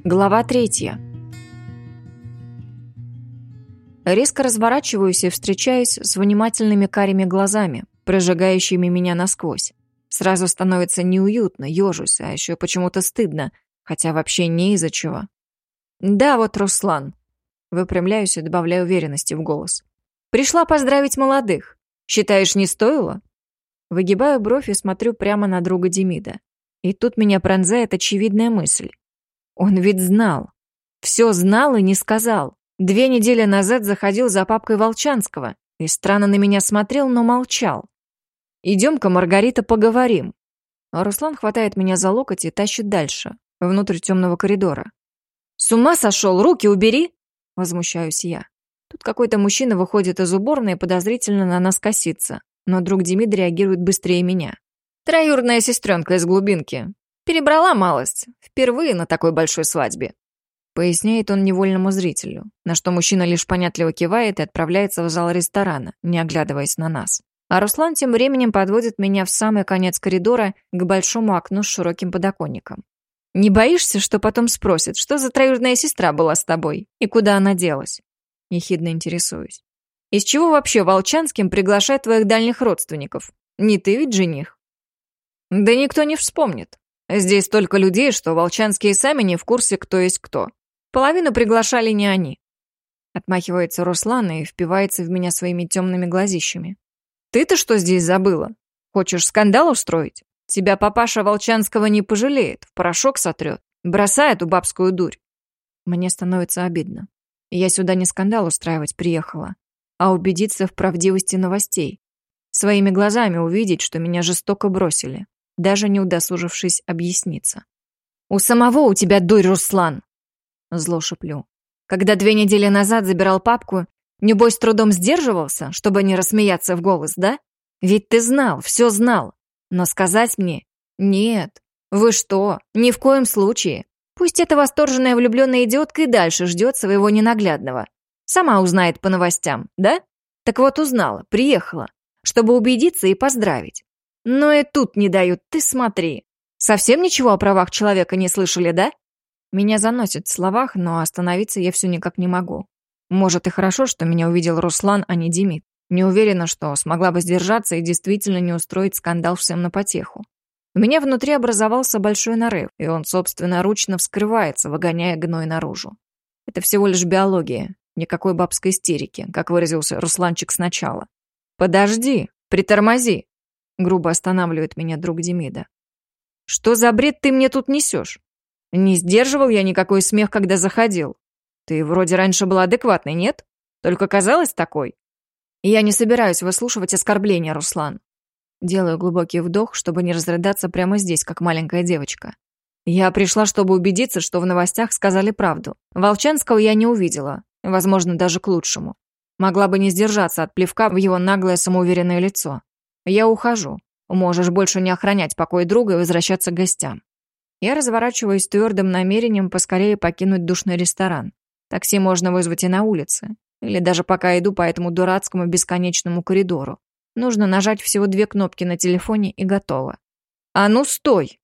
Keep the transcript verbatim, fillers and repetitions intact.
Глава третья. Резко разворачиваюсь и встречаюсь с внимательными карими глазами, прожигающими меня насквозь. Сразу становится неуютно, ежусь, а еще почему-то стыдно, хотя вообще не из-за чего. «Да, вот Руслан». Выпрямляюсь и добавляю уверенности в голос. «Пришла поздравить молодых. Считаешь, не стоило?» Выгибаю бровь и смотрю прямо на друга Демида. И тут меня пронзает очевидная мысль. Он ведь знал. Все знал и не сказал. Две недели назад заходил за папкой Волчанского и странно на меня смотрел, но молчал. «Идем-ка, Маргарита, поговорим». А Руслан хватает меня за локоть и тащит дальше, внутрь темного коридора. «С ума сошел? Руки убери!» Возмущаюсь я. Тут какой-то мужчина выходит из уборной и подозрительно на нас косится, но друг Демид реагирует быстрее меня. «Троюродная сестренка из глубинки. Перебрала малость. Впервые на такой большой свадьбе», поясняет он невольному зрителю, на что мужчина лишь понятливо кивает и отправляется в зал ресторана, не оглядываясь на нас. А Руслан тем временем подводит меня в самый конец коридора к большому окну с широким подоконником. «Не боишься, что потом спросят, что за троюродная сестра была с тобой и куда она делась?» Ехидно интересуюсь. «Из чего вообще Волчанским приглашать твоих дальних родственников? Не ты ведь жених?» «Да никто не вспомнит. Здесь столько людей, что Волчанские сами не в курсе, кто есть кто. Половину приглашали не они». Отмахивается Руслан и впивается в меня своими темными глазищами. «Ты-то что здесь забыла? Хочешь скандал устроить? Тебя папаша Волчанского не пожалеет, в порошок сотрет, бросай эту бабскую дурь». Мне становится обидно. Я сюда не скандал устраивать приехала, а убедиться в правдивости новостей. Своими глазами увидеть, что меня жестоко бросили, даже не удосужившись объясниться. «У самого у тебя дурь, Руслан!» Зло шеплю. «Когда две недели назад забирал папку, небось, с трудом сдерживался, чтобы не рассмеяться в голос, да? Ведь ты знал, все знал. Но сказать мне? Нет. Вы что? Ни в коем случае. Пусть эта восторженная влюбленная идиотка и дальше ждет своего ненаглядного. Сама узнает по новостям, да? Так вот узнала, приехала, чтобы убедиться и поздравить. Но и тут не дают, ты смотри. Совсем ничего о правах человека не слышали, да?» Меня заносит в словах, но остановиться я все никак не могу. Может, и хорошо, что меня увидел Руслан, а не Демид. Не уверена, что смогла бы сдержаться и действительно не устроить скандал всем на потеху. У меня внутри образовался большой нарыв, и он собственноручно вскрывается, выгоняя гной наружу. Это всего лишь биология, никакой бабской истерики, как выразился Русланчик сначала. «Подожди, притормози!» Грубо останавливает меня друг Демида. «Что за бред ты мне тут несешь? Не сдерживал я никакой смех, когда заходил. Ты вроде раньше была адекватной, нет? Только казалась такой?» «Я не собираюсь выслушивать оскорбления, Руслан». Делаю глубокий вдох, чтобы не разрыдаться прямо здесь, как маленькая девочка. «Я пришла, чтобы убедиться, что в новостях сказали правду. Волчанского я не увидела, возможно, даже к лучшему. Могла бы не сдержаться от плевка в его наглое самоуверенное лицо. Я ухожу. Можешь больше не охранять покой друга и возвращаться к гостям». Я разворачиваюсь с твердым намерением поскорее покинуть душный ресторан. Такси можно вызвать и на улице. Или даже пока иду по этому дурацкому бесконечному коридору. Нужно нажать всего две кнопки на телефоне и готово. «А ну, стой!»